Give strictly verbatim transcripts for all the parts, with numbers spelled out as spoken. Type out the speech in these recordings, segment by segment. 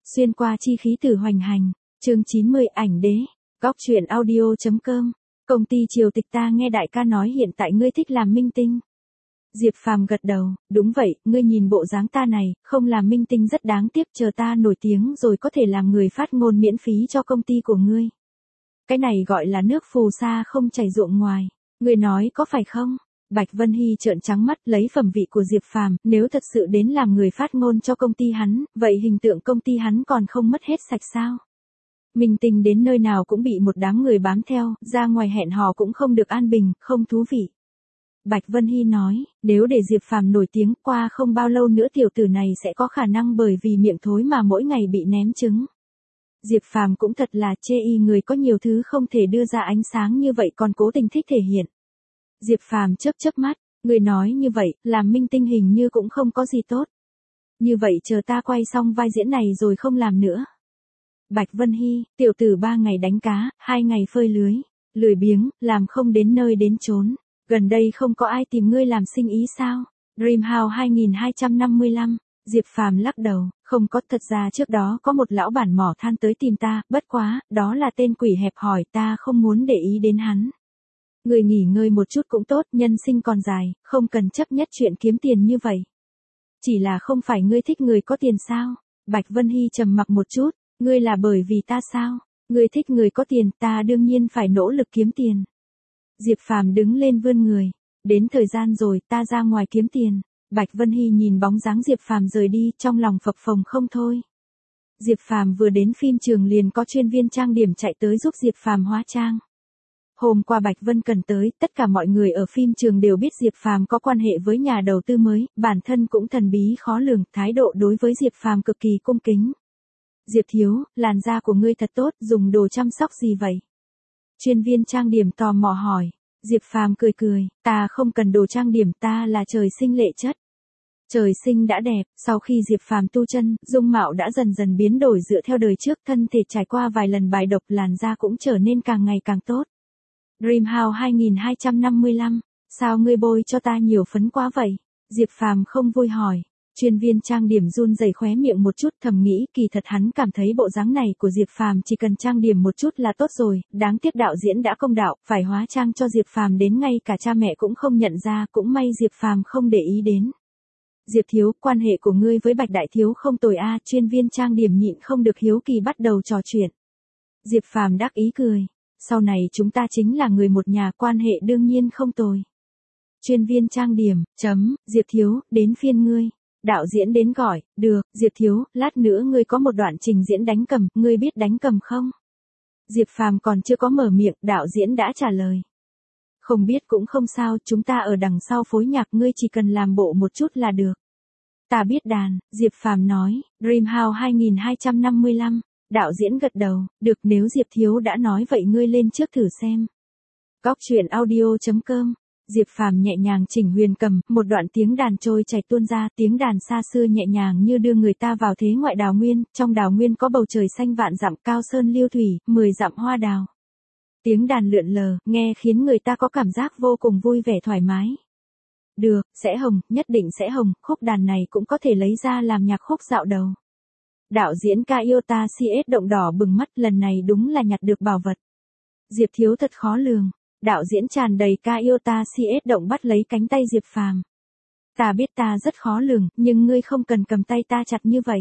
Xuyên qua chi khí từ hoành hành, chương chín mươi ảnh đế, góc truyện audio.com, công ty triều tịch ta nghe đại ca nói hiện tại ngươi thích làm minh tinh. Diệp Phàm gật đầu, đúng vậy, ngươi nhìn bộ dáng ta này, không làm minh tinh rất đáng tiếc, chờ ta nổi tiếng rồi có thể làm người phát ngôn miễn phí cho công ty của ngươi. Cái này gọi là nước phù sa không chảy ruộng ngoài, ngươi nói có phải không? Bạch Vân Hy trợn trắng mắt lấy phẩm vị của Diệp Phàm, nếu thật sự đến làm người phát ngôn cho công ty hắn, vậy hình tượng công ty hắn còn không mất hết sạch sao? Minh tinh đến nơi nào cũng bị một đám người bám theo, ra ngoài hẹn hò cũng không được an bình, không thú vị. Bạch Vân Hy nói, nếu để Diệp Phàm nổi tiếng, qua không bao lâu nữa tiểu tử này sẽ có khả năng bởi vì miệng thối mà mỗi ngày bị ném trứng. Diệp Phàm cũng thật là chê y người có nhiều thứ không thể đưa ra ánh sáng như vậy còn cố tình thích thể hiện. Diệp Phàm chớp chớp mắt, người nói như vậy, làm minh tinh hình như cũng không có gì tốt. Như vậy chờ ta quay xong vai diễn này rồi không làm nữa. Bạch Vân Hy, tiểu tử ba ngày đánh cá, hai ngày phơi lưới, lười biếng, làm không đến nơi đến chốn. Gần đây không có ai tìm ngươi làm sinh ý sao? Dream House hai hai năm lăm, Diệp Phàm lắc đầu, không có, thật ra trước đó có một lão bản mỏ than tới tìm ta, bất quá, đó là tên quỷ hẹp hòi, ta không muốn để ý đến hắn. Người nghỉ ngơi một chút cũng tốt, nhân sinh còn dài, không cần chấp nhất chuyện kiếm tiền như vậy. Chỉ là không phải ngươi thích người có tiền sao? Bạch Vân Hy trầm mặc một chút, ngươi là bởi vì ta sao? Ngươi thích người có tiền, ta đương nhiên phải nỗ lực kiếm tiền. Diệp Phàm đứng lên vươn người, đến thời gian rồi, ta ra ngoài kiếm tiền. Bạch Vân Hy nhìn bóng dáng Diệp Phàm rời đi, trong lòng phập phồng không thôi. Diệp Phàm vừa đến phim trường liền có chuyên viên trang điểm chạy tới giúp Diệp Phàm hóa trang. Hôm qua Bạch Vân Cần tới, tất cả mọi người ở phim trường đều biết Diệp Phàm có quan hệ với nhà đầu tư mới, bản thân cũng thần bí khó lường, thái độ đối với Diệp Phàm cực kỳ cung kính. Diệp thiếu, làn da của ngươi thật tốt, dùng đồ chăm sóc gì vậy? Chuyên viên trang điểm tò mò hỏi. Diệp Phàm cười cười, ta không cần đồ trang điểm, ta là trời sinh lệ chất. Trời sinh đã đẹp, sau khi Diệp Phàm tu chân, dung mạo đã dần dần biến đổi dựa theo đời trước, thân thể trải qua vài lần bài độc, làn da cũng trở nên càng ngày càng tốt. Dream House hai hai năm lăm, sao ngươi bôi cho ta nhiều phấn quá vậy? Diệp Phàm không vui hỏi. Chuyên viên trang điểm run rẩy khóe miệng một chút, thầm nghĩ kỳ thật hắn cảm thấy bộ dáng này của Diệp Phàm chỉ cần trang điểm một chút là tốt rồi, đáng tiếc đạo diễn đã công đạo, phải hóa trang cho Diệp Phàm đến ngay cả cha mẹ cũng không nhận ra, cũng may Diệp Phàm không để ý đến. Diệp thiếu, quan hệ của ngươi với Bạch đại thiếu không tồi a, chuyên viên trang điểm nhịn không được hiếu kỳ bắt đầu trò chuyện. Diệp Phàm đắc ý cười, sau này chúng ta chính là người một nhà, quan hệ đương nhiên không tồi. Chuyên viên trang điểm, chấm, Diệp thiếu, đến phiên ngươi. Đạo diễn đến gọi, được, Diệp thiếu, lát nữa ngươi có một đoạn trình diễn đánh cầm, ngươi biết đánh cầm không? Diệp Phàm còn chưa có mở miệng, đạo diễn đã trả lời. Không biết cũng không sao, chúng ta ở đằng sau phối nhạc, ngươi chỉ cần làm bộ một chút là được. Ta biết đàn, Diệp Phàm nói. Dream House hai hai năm lăm, đạo diễn gật đầu, được, nếu Diệp thiếu đã nói vậy ngươi lên trước thử xem. Góc truyện audio.com. Diệp Phàm nhẹ nhàng chỉnh huyền cầm, một đoạn tiếng đàn trôi chảy tuôn ra, tiếng đàn xa xưa nhẹ nhàng như đưa người ta vào thế ngoại đào nguyên, trong đào nguyên có bầu trời xanh vạn dặm, cao sơn liêu thủy, mười dặm hoa đào. Tiếng đàn lượn lờ, nghe khiến người ta có cảm giác vô cùng vui vẻ thoải mái. Được, sẽ hồng, nhất định sẽ hồng, khúc đàn này cũng có thể lấy ra làm nhạc khúc dạo đầu. Đạo diễn Kaiota xê ét động đỏ bừng mắt, lần này đúng là nhặt được bảo vật. Diệp thiếu thật khó lường. Đạo diễn tràn đầy Kaiota xê ét động bắt lấy cánh tay Diệp Phàm. Ta biết ta rất khó lường, nhưng ngươi không cần cầm tay ta chặt như vậy.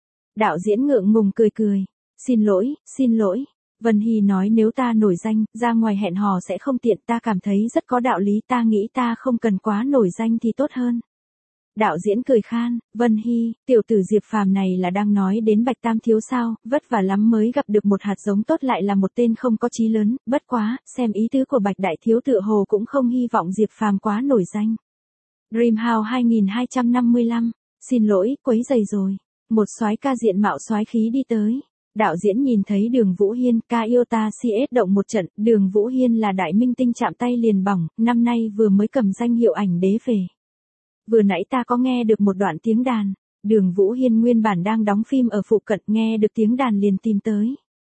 Đạo diễn ngượng ngùng cười cười. Xin lỗi, xin lỗi. Vân Hy nói nếu ta nổi danh, ra ngoài hẹn hò sẽ không tiện, ta cảm thấy rất có đạo lý, ta nghĩ ta không cần quá nổi danh thì tốt hơn. Đạo diễn cười khan, Vân Hy, tiểu tử Diệp Phàm này là đang nói đến Bạch Tam thiếu sao, vất vả lắm mới gặp được một hạt giống tốt, lại là một tên không có chí lớn, bất quá, xem ý tứ của Bạch đại thiếu tựa hồ cũng không hy vọng Diệp Phàm quá nổi danh. Dream House hai hai năm lăm, xin lỗi, quấy rầy rồi. Một soái ca diện mạo soái khí đi tới. Đạo diễn nhìn thấy Đường Vũ Hiên, Kaiota xê ét động một trận, Đường Vũ Hiên là đại minh tinh chạm tay liền bỏng, năm nay vừa mới cầm danh hiệu ảnh đế về. Vừa nãy ta có nghe được một đoạn tiếng đàn, Đường Vũ Hiên nguyên bản đang đóng phim ở phụ cận, nghe được tiếng đàn liền tìm tới.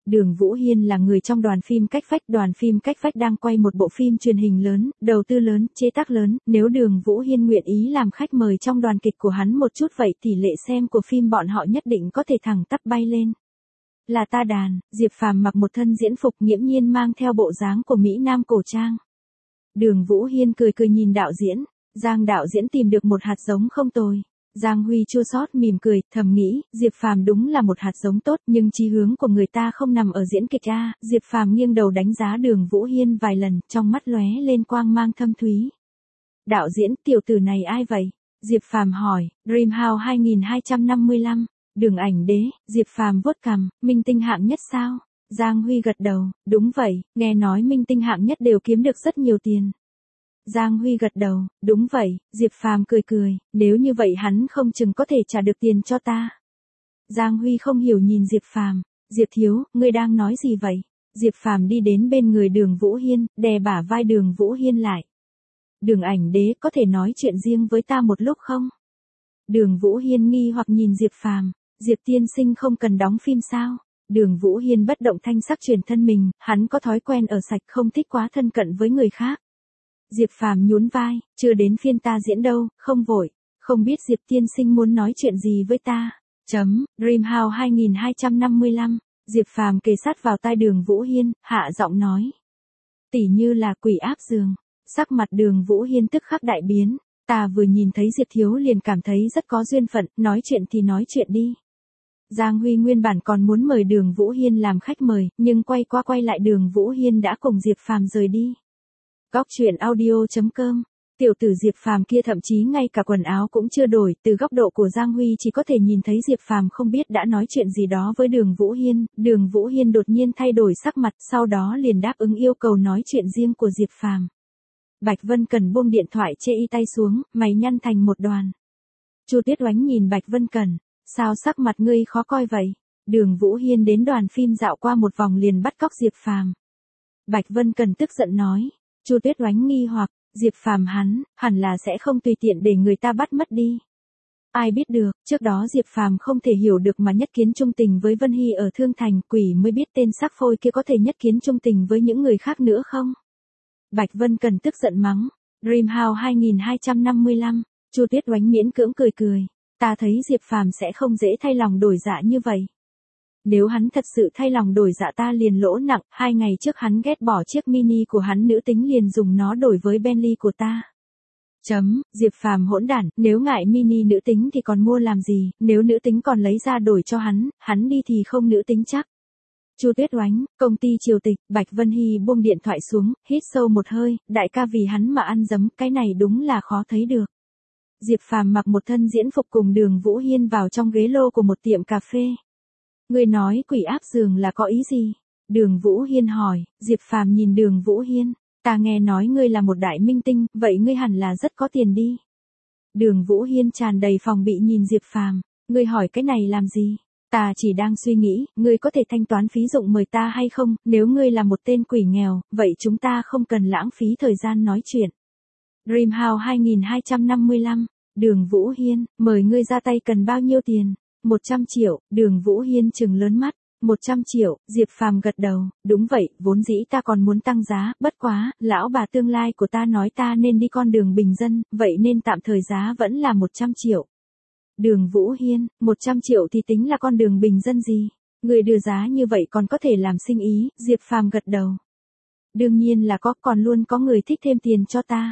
Đường Vũ Hiên là người trong đoàn phim Cách Phách. Đoàn phim Cách Phách đang quay một bộ phim truyền hình lớn, đầu tư lớn, chế tác lớn. Nếu Đường Vũ Hiên nguyện ý làm khách mời trong đoàn kịch của hắn một chút vậy tỷ lệ xem của phim bọn họ nhất định có thể thẳng tắp bay lên. Là ta đàn, Diệp Phàm mặc một thân diễn phục nghiễm nhiên mang theo bộ dáng của Mỹ Nam cổ trang. Đường Vũ Hiên cười cười nhìn đạo diễn, Giang đạo diễn tìm được một hạt giống không tồi. Giang Huy chua xót mỉm cười, thầm nghĩ, Diệp Phàm đúng là một hạt giống tốt, nhưng chí hướng của người ta không nằm ở diễn kịch a. Diệp Phàm nghiêng đầu đánh giá Đường Vũ Hiên vài lần, trong mắt lóe lên quang mang thâm thúy. Đạo diễn, tiểu tử này ai vậy? Diệp Phàm hỏi. Dreamhouse hai hai năm lăm. Đường Ảnh Đế. Diệp Phàm vuốt cằm, minh tinh hạng nhất sao? Giang Huy gật đầu, đúng vậy, nghe nói minh tinh hạng nhất đều kiếm được rất nhiều tiền. Giang Huy gật đầu, đúng vậy. Diệp Phàm cười cười, nếu như vậy hắn không chừng có thể trả được tiền cho ta. Giang Huy không hiểu nhìn Diệp Phàm, Diệp thiếu, ngươi đang nói gì vậy? Diệp Phàm đi đến bên người Đường Vũ Hiên, đè bả vai Đường Vũ Hiên lại. Đường Ảnh Đế, có thể nói chuyện riêng với ta một lúc không? Đường Vũ Hiên nghi hoặc nhìn Diệp Phàm, Diệp tiên sinh không cần đóng phim sao? Đường Vũ Hiên bất động thanh sắc chuyển thân mình, hắn có thói quen ở sạch không thích quá thân cận với người khác. Diệp Phàm nhún vai, chưa đến phiên ta diễn đâu, không vội, không biết Diệp tiên sinh muốn nói chuyện gì với ta. Chấm, Dreamhouse hai hai năm lăm. Diệp Phàm kề sát vào tai Đường Vũ Hiên, hạ giọng nói. Tỉ như là quỷ áp giường. Sắc mặt Đường Vũ Hiên tức khắc đại biến, ta vừa nhìn thấy Diệp thiếu liền cảm thấy rất có duyên phận, nói chuyện thì nói chuyện đi. Giang Huy nguyên bản còn muốn mời Đường Vũ Hiên làm khách mời, nhưng quay qua quay lại Đường Vũ Hiên đã cùng Diệp Phàm rời đi. Góc truyện audio chấm com. Tiểu tử Diệp Phàm kia thậm chí ngay cả quần áo cũng chưa đổi, từ góc độ của Giang Huy chỉ có thể nhìn thấy Diệp Phàm không biết đã nói chuyện gì đó với Đường Vũ Hiên. Đường Vũ Hiên đột nhiên thay đổi sắc mặt, sau đó liền đáp ứng yêu cầu nói chuyện riêng của Diệp Phàm. Bạch Vân Cẩn buông điện thoại chê y tay xuống, mày nhăn thành một đoàn. Chu Tuyết Oánh nhìn Bạch Vân Cẩn, sao sắc mặt ngươi khó coi vậy? Đường Vũ Hiên đến đoàn phim dạo qua một vòng liền bắt cóc Diệp Phàm. Bạch Vân Cẩn tức giận nói. Chu Tuyết Oánh nghi hoặc, Diệp Phàm hắn, hẳn là sẽ không tùy tiện để người ta bắt mất đi. Ai biết được, trước đó Diệp Phàm không thể hiểu được mà nhất kiến trung tình với Vân Hy ở Thương Thành, quỷ mới biết tên sắc phôi kia có thể nhất kiến trung tình với những người khác nữa không? Bạch Vân Cần tức giận mắng. Dreamhouse hai hai năm lăm. Chu Tuyết Oánh miễn cưỡng cười cười. Ta thấy Diệp Phàm sẽ không dễ thay lòng đổi dạ như vậy. Nếu hắn thật sự thay lòng đổi dạ ta liền lỗ nặng, hai ngày trước hắn ghét bỏ chiếc mini của hắn nữ tính liền dùng nó đổi với Bentley của ta. Chấm, Diệp Phàm hỗn đản, nếu ngại mini nữ tính thì còn mua làm gì, nếu nữ tính còn lấy ra đổi cho hắn, hắn đi thì không nữ tính chắc. Chu Tuyết Oánh, công ty triều tịch, Bạch Vân Hy buông điện thoại xuống, hít sâu một hơi, đại ca vì hắn mà ăn dấm, cái này đúng là khó thấy được. Diệp Phàm mặc một thân diễn phục cùng Đường Vũ Hiên vào trong ghế lô của một tiệm cà phê. Ngươi nói quỷ áp giường là có ý gì? Đường Vũ Hiên hỏi. Diệp Phàm nhìn Đường Vũ Hiên, ta nghe nói ngươi là một đại minh tinh, vậy ngươi hẳn là rất có tiền đi. Đường Vũ Hiên tràn đầy phòng bị nhìn Diệp Phàm, ngươi hỏi cái này làm gì? Ta chỉ đang suy nghĩ, ngươi có thể thanh toán phí dụng mời ta hay không, nếu ngươi là một tên quỷ nghèo, vậy chúng ta không cần lãng phí thời gian nói chuyện. Dreamhouse hai hai năm lăm. Đường Vũ Hiên, mời ngươi ra tay cần bao nhiêu tiền? một trăm triệu, Đường Vũ Hiên trừng lớn mắt. một trăm triệu, Diệp Phàm gật đầu, đúng vậy, vốn dĩ ta còn muốn tăng giá, bất quá, lão bà tương lai của ta nói ta nên đi con đường bình dân, vậy nên tạm thời giá vẫn là một trăm triệu. Đường Vũ Hiên, một trăm triệu thì tính là con đường bình dân gì? Người đưa giá như vậy còn có thể làm sinh ý, Diệp Phàm gật đầu. Đương nhiên là có, còn luôn có người thích thêm tiền cho ta.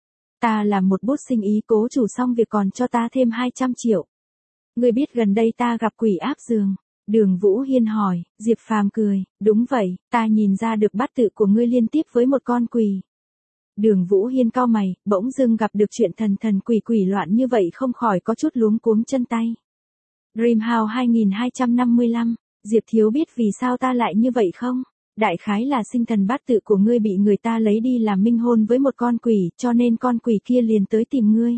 Ta làm một bút sinh ý cố chủ xong việc còn cho ta thêm hai trăm triệu. Ngươi biết gần đây ta gặp quỷ áp giường. Đường Vũ Hiên hỏi. Diệp Phàm cười, đúng vậy, ta nhìn ra được bát tự của ngươi liên tiếp với một con quỷ. Đường Vũ Hiên cau mày, bỗng dưng gặp được chuyện thần thần quỷ quỷ loạn như vậy không khỏi có chút luống cuống chân tay. Dreamhouse hai hai năm lăm. Diệp thiếu biết vì sao ta lại như vậy không? Đại khái là sinh thần bát tự của ngươi bị người ta lấy đi làm minh hôn với một con quỷ, cho nên con quỷ kia liền tới tìm ngươi.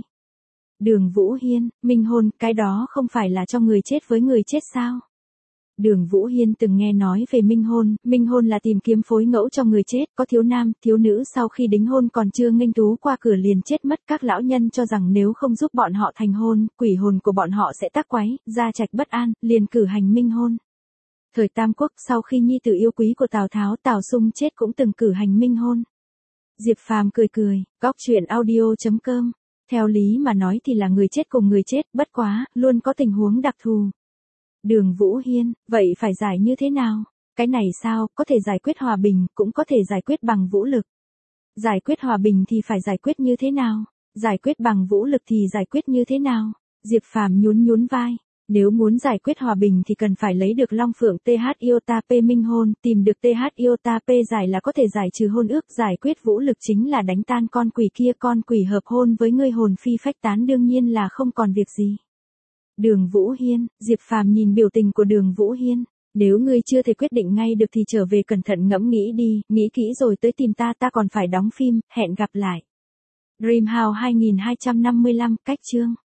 Đường Vũ Hiên, minh hôn, cái đó không phải là cho người chết với người chết sao? Đường Vũ Hiên từng nghe nói về minh hôn, minh hôn là tìm kiếm phối ngẫu cho người chết, có thiếu nam, thiếu nữ sau khi đính hôn còn chưa nghênh tú qua cửa liền chết mất. Các lão nhân cho rằng nếu không giúp bọn họ thành hôn, quỷ hồn của bọn họ sẽ tác quái, gia trạch bất an, liền cử hành minh hôn. Thời Tam Quốc sau khi nhi tử yêu quý của Tào Tháo Tào Sung chết cũng từng cử hành minh hôn. Diệp Phàm cười cười, góc chuyện audio.com. Theo lý mà nói thì là người chết cùng người chết, bất quá, luôn có tình huống đặc thù. Đường Vũ Hiên, vậy phải giải như thế nào? Cái này sao, có thể giải quyết hòa bình, cũng có thể giải quyết bằng vũ lực. Giải quyết hòa bình thì phải giải quyết như thế nào? Giải quyết bằng vũ lực thì giải quyết như thế nào? Diệp Phàm nhún nhún vai. Nếu muốn giải quyết hòa bình thì cần phải lấy được Long Phượng tê hát Iota P minh hôn, tìm được tê hát Iota P giải là có thể giải trừ hôn ước, giải quyết vũ lực chính là đánh tan con quỷ kia, con quỷ hợp hôn với ngươi hồn phi phách tán đương nhiên là không còn việc gì. Đường Vũ Hiên, Diệp Phàm nhìn biểu tình của Đường Vũ Hiên, nếu ngươi chưa thể quyết định ngay được thì trở về cẩn thận ngẫm nghĩ đi, nghĩ kỹ rồi tới tìm ta, ta còn phải đóng phim, hẹn gặp lại. Dreamhouse hai nghìn hai trăm năm mươi lăm, cách chương.